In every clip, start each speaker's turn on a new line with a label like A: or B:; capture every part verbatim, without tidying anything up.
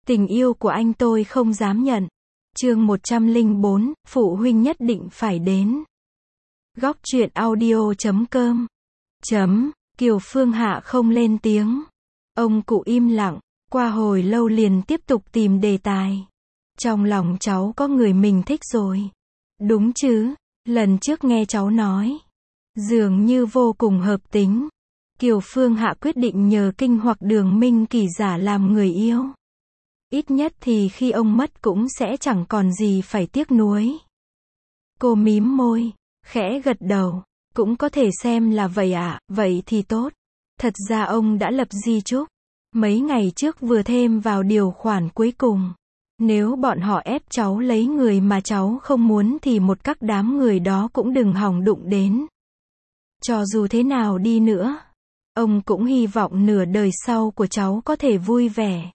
A: Tình yêu của anh tôi không dám nhận. Chương một trăm lẻ bốn, phụ huynh nhất định phải đến. Góc truyện audio chấm com. Chấm, Kiều Phương Hạ không lên tiếng. Ông cụ im lặng, qua hồi lâu liền tiếp tục tìm đề tài. Trong lòng cháu có người mình thích rồi. Đúng chứ, lần trước nghe cháu nói. Dường như vô cùng hợp tính. Kiều Phương Hạ quyết định nhờ Kinh hoặc Đường Minh Kỳ giả làm người yêu. Ít nhất thì khi ông mất cũng sẽ chẳng còn gì phải tiếc nuối. Cô mím môi, khẽ gật đầu. Cũng có thể xem là vậy ạ, à, vậy thì tốt. Thật ra ông đã lập di chúc. Mấy ngày trước vừa thêm vào điều khoản cuối cùng. Nếu bọn họ ép cháu lấy người mà cháu không muốn thì một các đám người đó cũng đừng hòng đụng đến. Cho dù thế nào đi nữa, ông cũng hy vọng nửa đời sau của cháu có thể vui vẻ.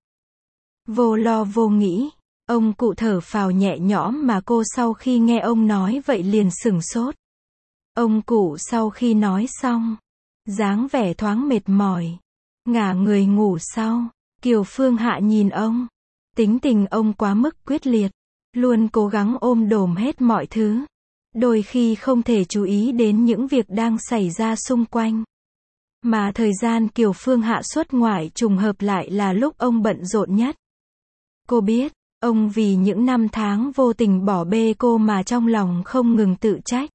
A: Vô lo vô nghĩ, ông cụ thở phào nhẹ nhõm mà cô sau khi nghe ông nói vậy liền sửng sốt. Ông cụ sau khi nói xong, dáng vẻ thoáng mệt mỏi, ngả người ngủ sau. Kiều Phương Hạ nhìn ông, tính tình ông quá mức quyết liệt, luôn cố gắng ôm đồm hết mọi thứ. Đôi khi không thể chú ý đến những việc đang xảy ra xung quanh. Mà thời gian Kiều Phương Hạ xuất ngoại trùng hợp lại là lúc ông bận rộn nhất. Cô biết, ông vì những năm tháng vô tình bỏ bê cô mà trong lòng không ngừng tự trách.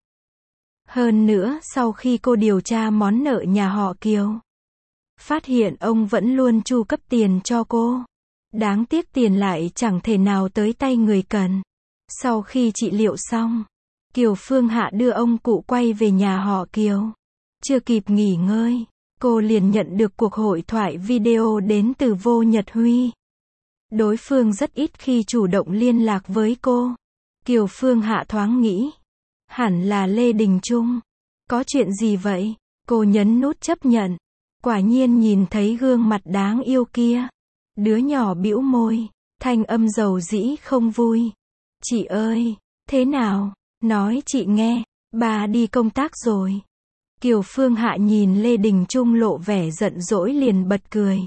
A: Hơn nữa, sau khi cô điều tra món nợ nhà họ Kiều, phát hiện ông vẫn luôn chu cấp tiền cho cô. Đáng tiếc tiền lại chẳng thể nào tới tay người cần. Sau khi trị liệu xong, Kiều Phương Hạ đưa ông cụ quay về nhà họ Kiều. Chưa kịp nghỉ ngơi, cô liền nhận được cuộc hội thoại video đến từ Vô Nhật Huy. Đối phương rất ít khi chủ động liên lạc với cô. Kiều Phương Hạ thoáng nghĩ, hẳn là Lê Đình Trung. Có chuyện gì vậy? Cô nhấn nút chấp nhận. Quả nhiên nhìn thấy gương mặt đáng yêu kia. Đứa nhỏ bĩu môi, thanh âm dầu dĩ không vui. Chị ơi, thế nào? Nói chị nghe, bà đi công tác rồi. Kiều Phương Hạ nhìn Lê Đình Trung lộ vẻ giận dỗi liền bật cười.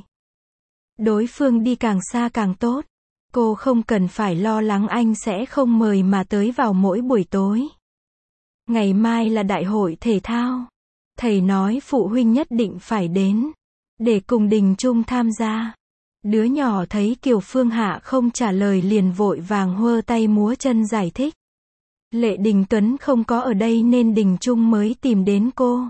A: Đối phương đi càng xa càng tốt. Cô không cần phải lo lắng anh sẽ không mời mà tới vào mỗi buổi tối. Ngày mai là đại hội thể thao. Thầy nói phụ huynh nhất định phải đến, để cùng Đình Trung tham gia. Đứa nhỏ thấy Kiều Phương Hạ không trả lời liền vội vàng huơ tay múa chân giải thích. Lệ Đình Tuấn không có ở đây nên Đình Trung mới tìm đến cô.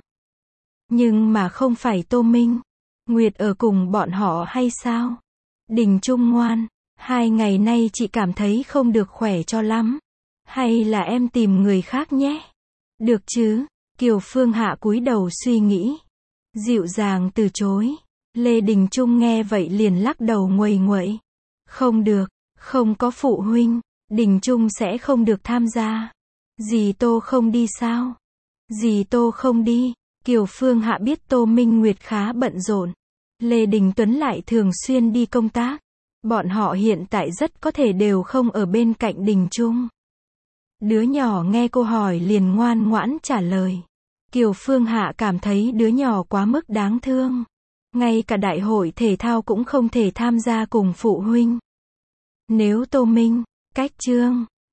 A: Nhưng mà không phải Tô Minh Nguyệt ở cùng bọn họ hay sao? Đình Trung ngoan, hai ngày nay chị cảm thấy không được khỏe cho lắm. Hay là em tìm người khác nhé? Được chứ? Kiều Phương Hạ cúi đầu suy nghĩ, dịu dàng từ chối. Lê Đình Trung nghe vậy liền lắc đầu nguầy nguậy. Không được, không có phụ huynh, Đình Trung sẽ không được tham gia. Dì Tô không đi sao? Dì Tô không đi. Kiều Phương Hạ biết Tô Minh Nguyệt khá bận rộn. Lê Đình Tuấn lại thường xuyên đi công tác. Bọn họ hiện tại rất có thể đều không ở bên cạnh Đình Trung. Đứa nhỏ nghe cô hỏi liền ngoan ngoãn trả lời. Kiều Phương Hạ cảm thấy đứa nhỏ quá mức đáng thương. Ngay cả đại hội thể thao cũng không thể tham gia cùng phụ huynh. Nếu Tô Minh, Cách Trương,